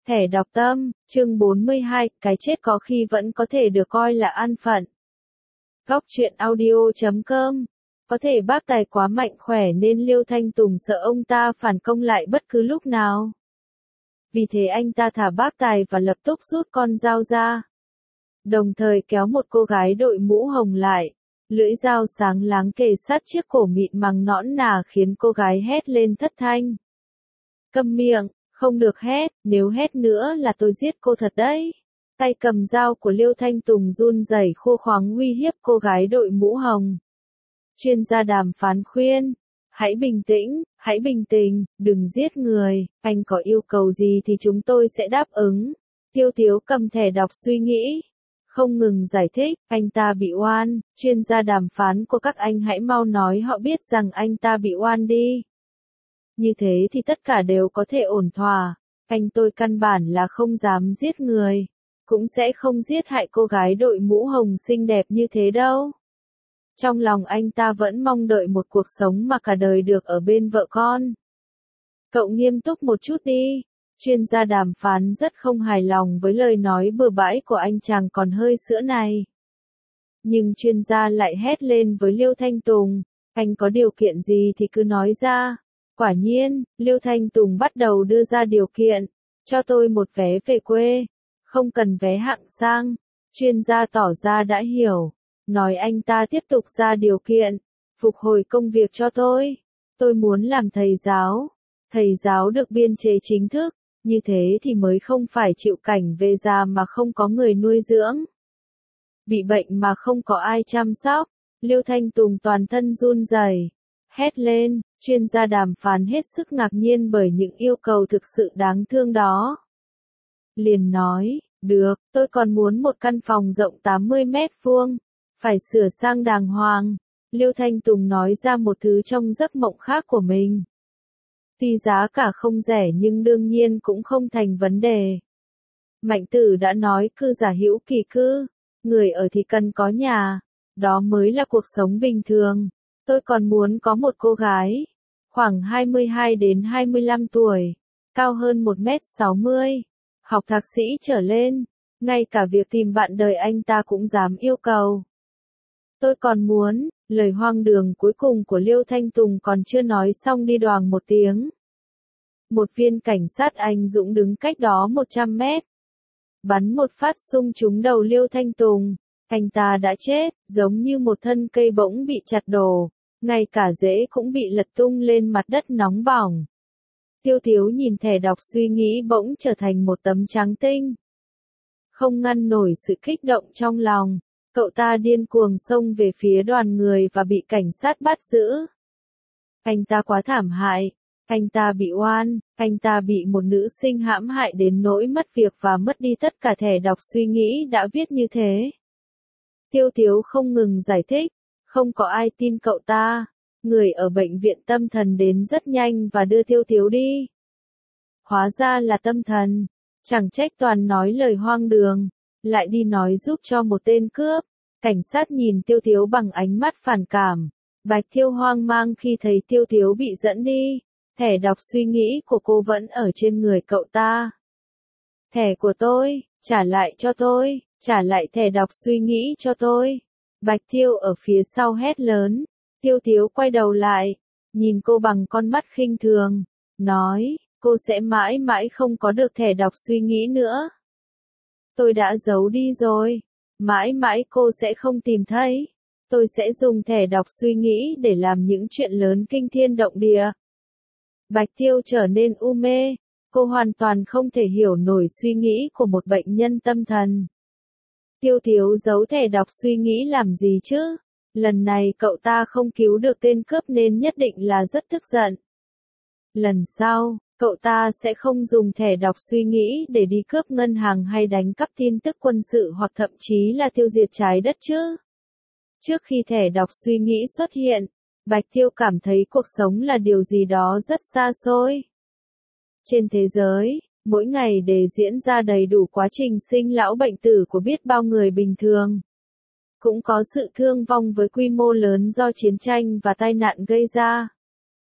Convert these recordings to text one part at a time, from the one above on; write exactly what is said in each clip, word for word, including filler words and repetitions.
Thẻ đọc tâm, chương bốn mươi hai, cái chết có khi vẫn có thể được coi là an phận. Góc truyện audio chấm com. Có thể bác tài quá mạnh khỏe nên Liêu Thanh Tùng sợ ông ta phản công lại bất cứ lúc nào. Vì thế anh ta thả bác tài và lập tức rút con dao ra. Đồng thời kéo một cô gái đội mũ hồng lại. Lưỡi dao sáng láng kề sát chiếc cổ mịn màng nõn nà khiến cô gái hét lên thất thanh. Câm miệng, không được hét, nếu hét nữa là tôi giết cô thật đấy. Tay cầm dao của Liêu Thanh Tùng run rẩy khô khoáng uy hiếp cô gái đội mũ hồng. Chuyên gia đàm phán khuyên, hãy bình tĩnh, hãy bình tĩnh, đừng giết người, anh có yêu cầu gì thì chúng tôi sẽ đáp ứng. Tiêu Tiếu cầm thẻ đọc suy nghĩ, không ngừng giải thích, anh ta bị oan, chuyên gia đàm phán của các anh hãy mau nói họ biết rằng anh ta bị oan đi. Như thế thì tất cả đều có thể ổn thỏa, anh tôi căn bản là không dám giết người, cũng sẽ không giết hại cô gái đội mũ hồng xinh đẹp như thế đâu. Trong lòng anh ta vẫn mong đợi một cuộc sống mà cả đời được ở bên vợ con. Cậu nghiêm túc một chút đi. Chuyên gia đàm phán rất không hài lòng với lời nói bừa bãi của anh chàng còn hơi sữa này. Nhưng chuyên gia lại hét lên với Liêu Thanh Tùng, anh có điều kiện gì thì cứ nói ra. Quả nhiên, Liêu Thanh Tùng bắt đầu đưa ra điều kiện, cho tôi một vé về quê, không cần vé hạng sang. Chuyên gia tỏ ra đã hiểu, nói anh ta tiếp tục ra điều kiện, phục hồi công việc cho tôi. Tôi muốn làm thầy giáo, thầy giáo được biên chế chính thức, như thế thì mới không phải chịu cảnh về già mà không có người nuôi dưỡng. Bị bệnh mà không có ai chăm sóc, Liêu Thanh Tùng toàn thân run rẩy, hét lên. Chuyên gia đàm phán hết sức ngạc nhiên bởi những yêu cầu thực sự đáng thương đó. Liền nói, được, tôi còn muốn một căn phòng rộng tám mươi mét vuông, phải sửa sang đàng hoàng. Liêu Thanh Tùng nói ra một thứ trong giấc mộng khác của mình. Tuy giá cả không rẻ nhưng đương nhiên cũng không thành vấn đề. Mạnh Tử đã nói cư giả hữu kỳ cư, người ở thì cần có nhà, đó mới là cuộc sống bình thường. Tôi còn muốn có một cô gái, khoảng hai mươi hai đến hai mươi lăm tuổi, cao hơn một mét sáu mươi, học thạc sĩ trở lên, ngay cả việc tìm bạn đời anh ta cũng dám yêu cầu. Tôi còn muốn, lời hoang đường cuối cùng của Liêu Thanh Tùng còn chưa nói xong đi đoàng một tiếng. Một viên cảnh sát anh dũng đứng cách đó một trăm mét. Bắn một phát xung trúng đầu Liêu Thanh Tùng, anh ta đã chết, giống như một thân cây bỗng bị chặt đổ. Ngay cả rễ cũng bị lật tung lên mặt đất nóng bỏng. Tiêu Tiếu nhìn thẻ đọc suy nghĩ bỗng trở thành một tấm trắng tinh. Không ngăn nổi sự kích động trong lòng, cậu ta điên cuồng xông về phía đoàn người và bị cảnh sát bắt giữ. Anh ta quá thảm hại, anh ta bị oan, anh ta bị một nữ sinh hãm hại đến nỗi mất việc và mất đi tất cả thẻ đọc suy nghĩ đã viết như thế. Tiêu Tiếu không ngừng giải thích. Không có ai tin cậu ta, người ở bệnh viện tâm thần đến rất nhanh và đưa Tiêu Tiếu đi. Hóa ra là tâm thần, chẳng trách toàn nói lời hoang đường, lại đi nói giúp cho một tên cướp. Cảnh sát nhìn Tiêu Tiếu bằng ánh mắt phản cảm, Bạch Thiêu hoang mang khi thấy Tiêu Tiếu bị dẫn đi, thẻ đọc suy nghĩ của cô vẫn ở trên người cậu ta. Thẻ của tôi, trả lại cho tôi, trả lại thẻ đọc suy nghĩ cho tôi. Bạch Thiêu ở phía sau hét lớn, Tiêu Tiếu quay đầu lại, nhìn cô bằng con mắt khinh thường, nói, cô sẽ mãi mãi không có được thẻ đọc suy nghĩ nữa. Tôi đã giấu đi rồi, mãi mãi cô sẽ không tìm thấy. Tôi sẽ dùng thẻ đọc suy nghĩ để làm những chuyện lớn kinh thiên động địa. Bạch Thiêu trở nên u mê, cô hoàn toàn không thể hiểu nổi suy nghĩ của một bệnh nhân tâm thần. Tiêu Tiếu giấu thẻ đọc suy nghĩ làm gì chứ? Lần này cậu ta không cứu được tên cướp nên nhất định là rất tức giận. Lần sau, cậu ta sẽ không dùng thẻ đọc suy nghĩ để đi cướp ngân hàng hay đánh cắp tin tức quân sự hoặc thậm chí là tiêu diệt trái đất chứ. Trước khi thẻ đọc suy nghĩ xuất hiện, Bạch Thiêu cảm thấy cuộc sống là điều gì đó rất xa xôi. Trên thế giới, mỗi ngày để diễn ra đầy đủ quá trình sinh lão bệnh tử của biết bao người bình thường. Cũng có sự thương vong với quy mô lớn do chiến tranh và tai nạn gây ra.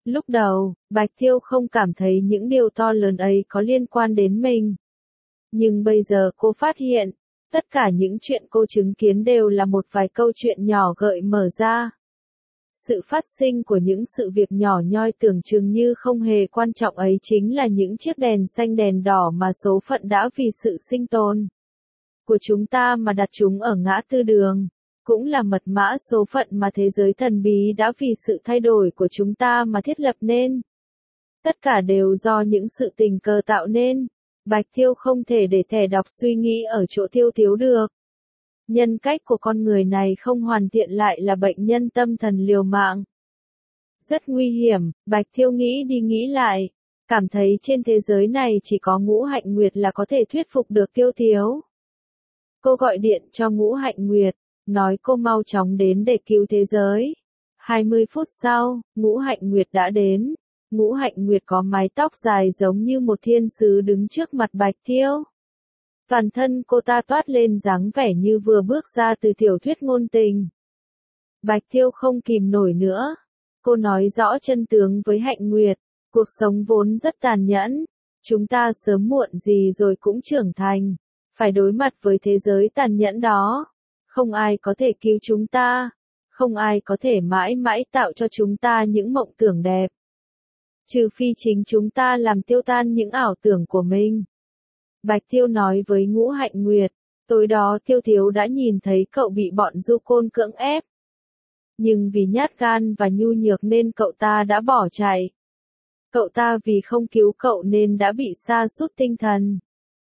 Lúc đầu, Bạch Thiêu không cảm thấy những điều to lớn ấy có liên quan đến mình. Nhưng bây giờ cô phát hiện, tất cả những chuyện cô chứng kiến đều là một vài câu chuyện nhỏ gợi mở ra. Sự phát sinh của những sự việc nhỏ nhoi tưởng chừng như không hề quan trọng ấy chính là những chiếc đèn xanh đèn đỏ mà số phận đã vì sự sinh tồn của chúng ta mà đặt chúng ở ngã tư đường. Cũng là mật mã số phận mà thế giới thần bí đã vì sự thay đổi của chúng ta mà thiết lập nên. Tất cả đều do những sự tình cờ tạo nên. Bạch Thiêu không thể để thẻ đọc suy nghĩ ở chỗ Thiêu Thiếu được. Nhân cách của con người này không hoàn thiện lại là bệnh nhân tâm thần liều mạng. Rất nguy hiểm, Bạch Thiêu nghĩ đi nghĩ lại. Cảm thấy trên thế giới này chỉ có Ngũ Hạnh Nguyệt là có thể thuyết phục được Thiêu Thiếu. Cô gọi điện cho Ngũ Hạnh Nguyệt, nói cô mau chóng đến để cứu thế giới. hai mươi phút sau, Ngũ Hạnh Nguyệt đã đến. Ngũ Hạnh Nguyệt có mái tóc dài giống như một thiên sứ đứng trước mặt Bạch Thiêu. Toàn thân cô ta toát lên dáng vẻ như vừa bước ra từ tiểu thuyết ngôn tình. Bạch Thiêu không kìm nổi nữa. Cô nói rõ chân tướng với Hạnh Nguyệt. Cuộc sống vốn rất tàn nhẫn. Chúng ta sớm muộn gì rồi cũng trưởng thành. Phải đối mặt với thế giới tàn nhẫn đó. Không ai có thể cứu chúng ta. Không ai có thể mãi mãi tạo cho chúng ta những mộng tưởng đẹp. Trừ phi chính chúng ta làm tiêu tan những ảo tưởng của mình. Bạch Thiêu nói với Ngũ Hạnh Nguyệt, tối đó Thiêu Thiếu đã nhìn thấy cậu bị bọn du côn cưỡng ép. Nhưng vì nhát gan và nhu nhược nên cậu ta đã bỏ chạy. Cậu ta vì không cứu cậu nên đã bị sa sút tinh thần.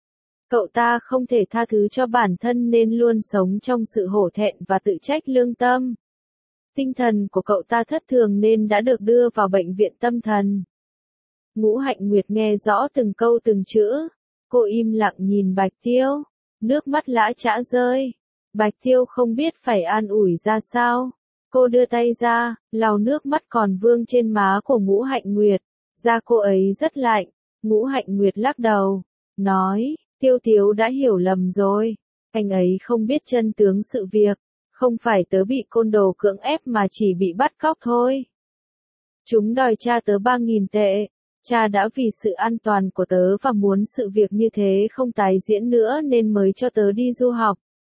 Cậu ta không thể tha thứ cho bản thân nên luôn sống trong sự hổ thẹn và tự trách lương tâm. Tinh thần của cậu ta thất thường nên đã được đưa vào bệnh viện tâm thần. Ngũ Hạnh Nguyệt nghe rõ từng câu từng chữ. Cô im lặng nhìn Bạch Thiêu. Nước mắt lã chã rơi. Bạch Thiêu không biết phải an ủi ra sao. Cô đưa tay ra, lau nước mắt còn vương trên má của Ngũ Hạnh Nguyệt. Da cô ấy rất lạnh. Ngũ Hạnh Nguyệt lắc đầu. Nói, Thiêu Thiếu đã hiểu lầm rồi. Anh ấy không biết chân tướng sự việc. Không phải tớ bị côn đồ cưỡng ép mà chỉ bị bắt cóc thôi. Chúng đòi cha tớ ba nghìn tệ. Cha đã vì sự an toàn của tớ và muốn sự việc như thế không tái diễn nữa nên mới cho tớ đi du học.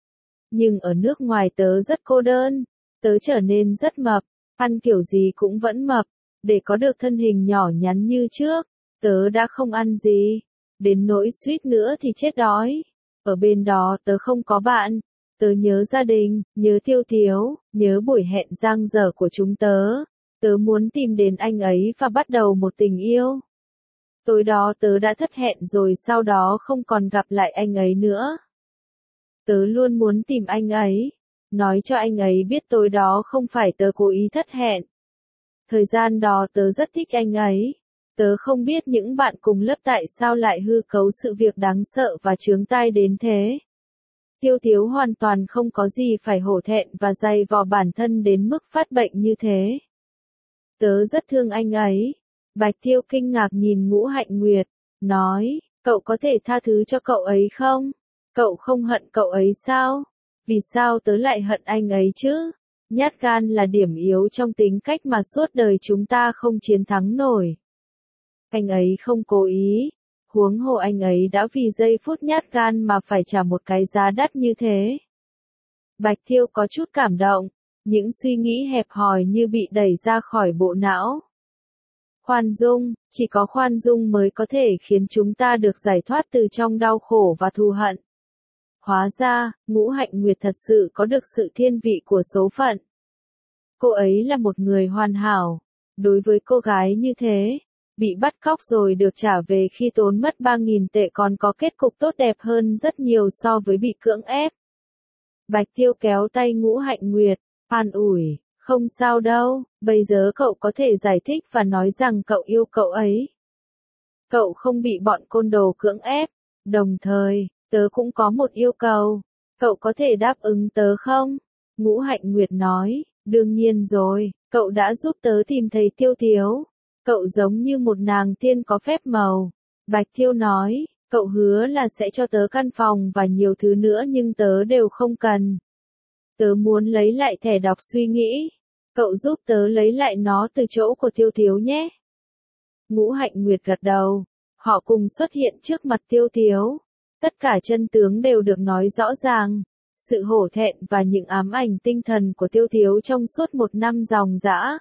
Nhưng ở nước ngoài tớ rất cô đơn. Tớ trở nên rất mập. Ăn kiểu gì cũng vẫn mập. Để có được thân hình nhỏ nhắn như trước. Tớ đã không ăn gì. Đến nỗi suýt nữa thì chết đói. Ở bên đó tớ không có bạn. Tớ nhớ gia đình, nhớ Thiêu Thiếu, nhớ buổi hẹn giang dở của chúng tớ. Tớ muốn tìm đến anh ấy và bắt đầu một tình yêu. Tối đó tớ đã thất hẹn rồi sau đó không còn gặp lại anh ấy nữa. Tớ luôn muốn tìm anh ấy. Nói cho anh ấy biết tối đó không phải tớ cố ý thất hẹn. Thời gian đó tớ rất thích anh ấy. Tớ không biết những bạn cùng lớp tại sao lại hư cấu sự việc đáng sợ và chướng tai đến thế. Thiêu Thiếu hoàn toàn không có gì phải hổ thẹn và dày vò bản thân đến mức phát bệnh như thế. Tớ rất thương anh ấy. Bạch Thiêu kinh ngạc nhìn Ngũ Hạnh Nguyệt, nói, cậu có thể tha thứ cho cậu ấy không? Cậu không hận cậu ấy sao? Vì sao tớ lại hận anh ấy chứ? Nhát gan là điểm yếu trong tính cách mà suốt đời chúng ta không chiến thắng nổi. Anh ấy không cố ý. Huống hồ anh ấy đã vì giây phút nhát gan mà phải trả một cái giá đắt như thế. Bạch Thiêu có chút cảm động. Những suy nghĩ hẹp hòi như bị đẩy ra khỏi bộ não. Khoan dung, chỉ có khoan dung mới có thể khiến chúng ta được giải thoát từ trong đau khổ và thù hận. Hóa ra, Ngũ Hạnh Nguyệt thật sự có được sự thiên vị của số phận. Cô ấy là một người hoàn hảo. Đối với cô gái như thế, bị bắt cóc rồi được trả về khi tốn mất ba nghìn tệ còn có kết cục tốt đẹp hơn rất nhiều so với bị cưỡng ép. Bạch Thiêu kéo tay Ngũ Hạnh Nguyệt, an ủi, không sao đâu, bây giờ cậu có thể giải thích và nói rằng cậu yêu cậu ấy. Cậu không bị bọn côn đồ cưỡng ép, đồng thời, tớ cũng có một yêu cầu, cậu có thể đáp ứng tớ không? Ngũ Hạnh Nguyệt nói, đương nhiên rồi, cậu đã giúp tớ tìm thấy Thiêu Thiếu. Cậu giống như một nàng tiên có phép màu. Bạch Thiêu nói, cậu hứa là sẽ cho tớ căn phòng và nhiều thứ nữa nhưng tớ đều không cần. Tớ muốn lấy lại thẻ đọc suy nghĩ. Cậu giúp tớ lấy lại nó từ chỗ của Thiêu Thiếu nhé. Ngũ Hạnh Nguyệt gật đầu. Họ cùng xuất hiện trước mặt Tiêu Tiếu. Tất cả chân tướng đều được nói rõ ràng. Sự hổ thẹn và những ám ảnh tinh thần của Tiêu Tiếu trong suốt một năm ròng rã.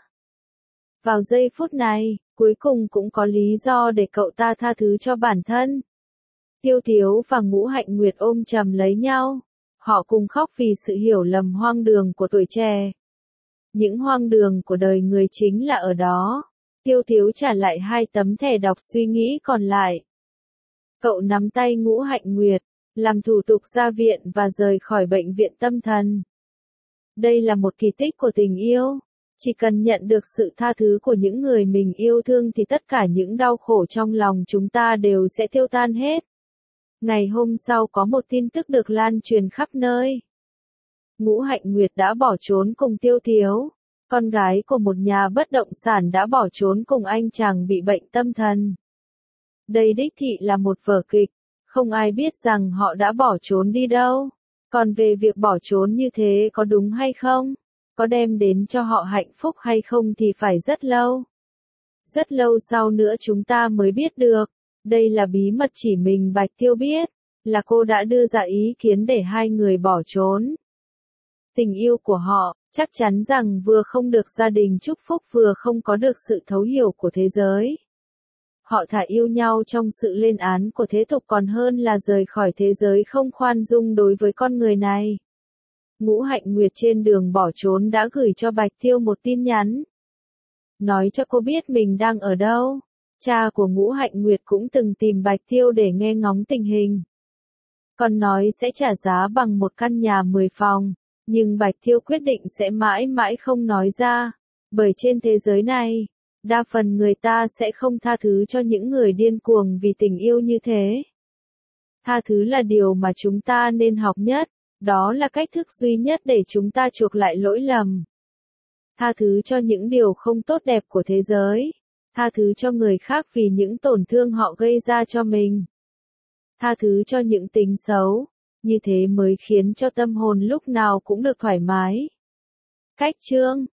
Vào giây phút này, cuối cùng cũng có lý do để cậu ta tha thứ cho bản thân. Tiêu Tiếu và Ngũ Hạnh Nguyệt ôm chầm lấy nhau. Họ cùng khóc vì sự hiểu lầm hoang đường của tuổi trẻ. Những hoang đường của đời người chính là ở đó. Tiêu Tiếu trả lại hai tấm thẻ đọc suy nghĩ còn lại. Cậu nắm tay Ngũ Hạnh Nguyệt, làm thủ tục ra viện và rời khỏi bệnh viện tâm thần. Đây là một kỳ tích của tình yêu. Chỉ cần nhận được sự tha thứ của những người mình yêu thương thì tất cả những đau khổ trong lòng chúng ta đều sẽ tiêu tan hết. Ngày hôm sau có một tin tức được lan truyền khắp nơi. Ngũ Hạnh Nguyệt đã bỏ trốn cùng Tiêu Tiếu. Con gái của một nhà bất động sản đã bỏ trốn cùng anh chàng bị bệnh tâm thần. Đây đích thị là một vở kịch. Không ai biết rằng họ đã bỏ trốn đi đâu. Còn về việc bỏ trốn như thế có đúng hay không? Có đem đến cho họ hạnh phúc hay không thì phải rất lâu. Rất lâu sau nữa chúng ta mới biết được. Đây là bí mật chỉ mình Bạch Tiêu biết. Là cô đã đưa ra ý kiến để hai người bỏ trốn. Tình yêu của họ, chắc chắn rằng vừa không được gia đình chúc phúc vừa không có được sự thấu hiểu của thế giới. Họ thà yêu nhau trong sự lên án của thế tục còn hơn là rời khỏi thế giới không khoan dung đối với con người này. Ngũ Hạnh Nguyệt trên đường bỏ trốn đã gửi cho Bạch Tiêu một tin nhắn. Nói cho cô biết mình đang ở đâu. Cha của Ngũ Hạnh Nguyệt cũng từng tìm Bạch Tiêu để nghe ngóng tình hình. Còn nói sẽ trả giá bằng một căn nhà mười phòng. Nhưng Bạch Tiêu quyết định sẽ mãi mãi không nói ra. Bởi trên thế giới này, đa phần người ta sẽ không tha thứ cho những người điên cuồng vì tình yêu như thế. Tha thứ là điều mà chúng ta nên học nhất. Đó là cách thức duy nhất để chúng ta chuộc lại lỗi lầm. Tha thứ cho những điều không tốt đẹp của thế giới. Tha thứ cho người khác vì những tổn thương họ gây ra cho mình. Tha thứ cho những tính xấu. Như thế mới khiến cho tâm hồn lúc nào cũng được thoải mái. Cách chương